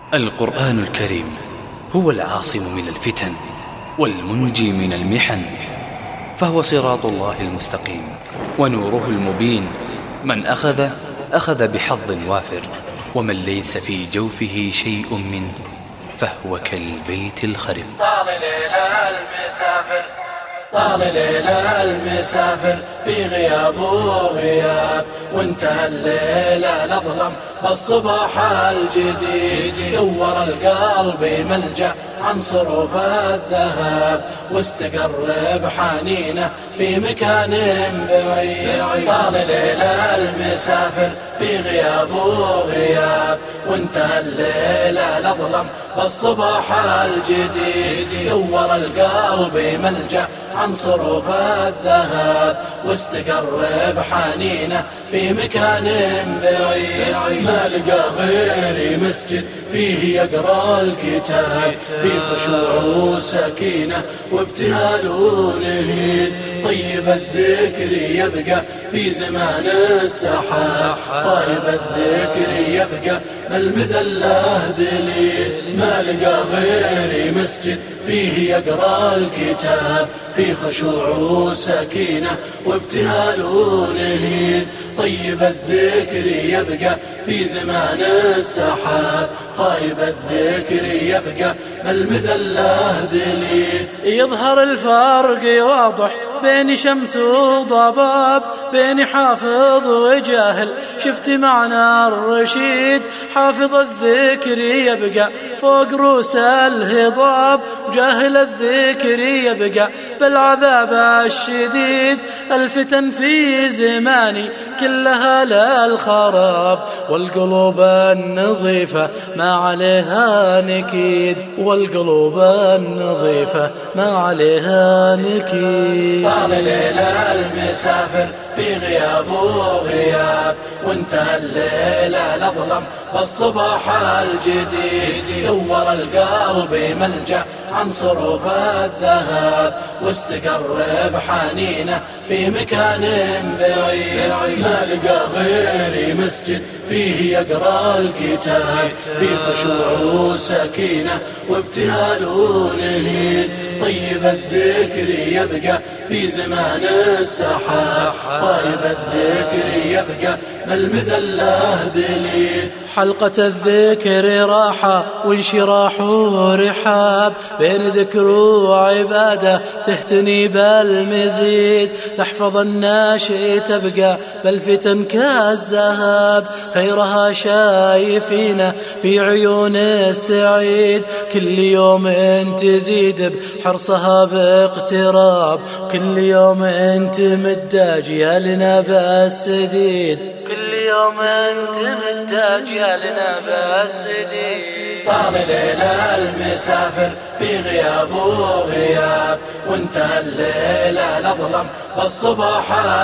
القرآن الكريم هو العاصم من الفتن والمنجي من المحن، فهو صراط الله المستقيم ونوره المبين. من أخذ بحظ وافر، ومن ليس في جوفه شيء منه فهو كالبيت الخرب. طال ليل المسافر في غياب وغياب، وانتهى الليل الأظلم بالصباح الجديد. دور القلب ملجأ عن صروف الذهب، واستقر بحنينه في مكان بعيد. طال ليل المسافر في غياب وغياب، وانتهى الليل الأظلم بالصباح الجديد. دور القلب ملجأ عن صروف الذهب، واستقر بحنينه في مكان بعيد. ما لقى غير مسجد فيه يقرأ الكتاب، في خشوع وسكينة وابتهال ونهيد. طيب الذكر يبقى في زمان السحاب، طيب الذكر يبقى بالمذلة بليد. ما لقى غير مسجد فيه يقرأ الكتاب، في خشوع وسكينة وابتهال ونهيد. طيب الذكر يبقى في زمان السحاب، خايب الذكر يبقى بالمذلة بليد. يظهر الفرق واضح بين شمس وضباب، بين حافظ وجاهل شفت معنى الرشيد. حافظ الذكر يبقى فوق رؤوس الهضاب، جاهل الذكر يبقى بالعذاب الشديد. الفتن في زماني كلها للخراب، والقلوب النظيفة ما عليها نكيد، والقلوب النظيفة ما عليها نكيد. طال ليل المسافر في غياب وغياب، وانتهى الليل الأظلم بالصباح الجديد. دور القلب ملجأ عن صروف الذهب، واستقر بحنينه في مكان بعيد. ما لقى غير مسجد فيه يقرأ الكتاب، في خشوع وسكينة وابتهال ونهيد. طيب الذكر يبقى في زمان السحاب، طيب الذكر يبقى بالمذلة بليد. حلقة الذكر راحة وانشراح ورحاب، بين ذكر وعبادة تهتني بالمزيد. تحفظ الناشئ تبقى بالفتن كالذهب، خيرها شايفينه في عيون السعيد. كل يوم تزيد بحرصها باقتراب، كل يوم تمد أجيالنا بالسديد، كل يوم تمد أجيالنا بالسديد. طال ليل المسافر في غياب وغياب، وانتهى الليل الأظلم بالصباح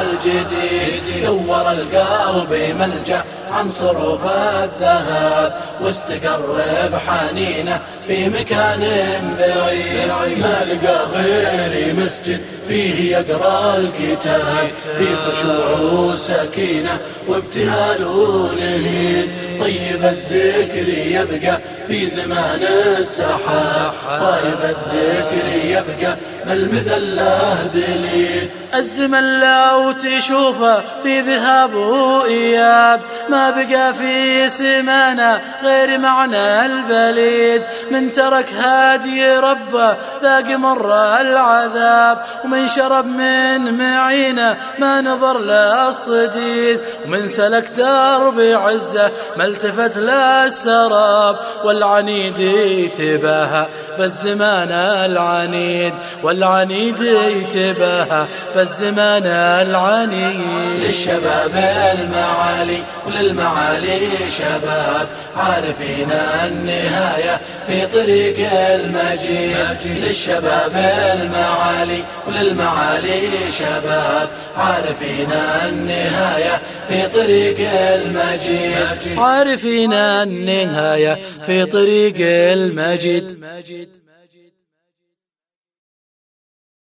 الجديد. دور القلب ملجأ عن صروف الذهب، واستقر بحنينه في مكان بعيد. ما لقى غير مسجد فيه يقرأ الكتاب، في خشوع وسكينة وابتهال ونهيد. طيب الذكر يبقى في زمان السحاب، طيب الذكر يبقى بالمذلة بليد. الزمن لو تشوفه في ذهاب وإياب، ما بقى في سمانة غير معنى البليد. من ترك هادي ربه ذاق مر العذاب، ومن شرب من معينه ما نظر للصديد. ومن سلك درب عزه ما التفت للسراب، والعنيد يتباهى بالزمان العنيد، والعنيد يتباهى بالزمان العنيد. للشباب المعالي وللمعالي شباب، عارفين النهاية في طريق المجيد. للشباب المعالي وللمعالي شباب، عارفين النهاية في طريق المجيد، عارفين النهاية في طريق المجيد.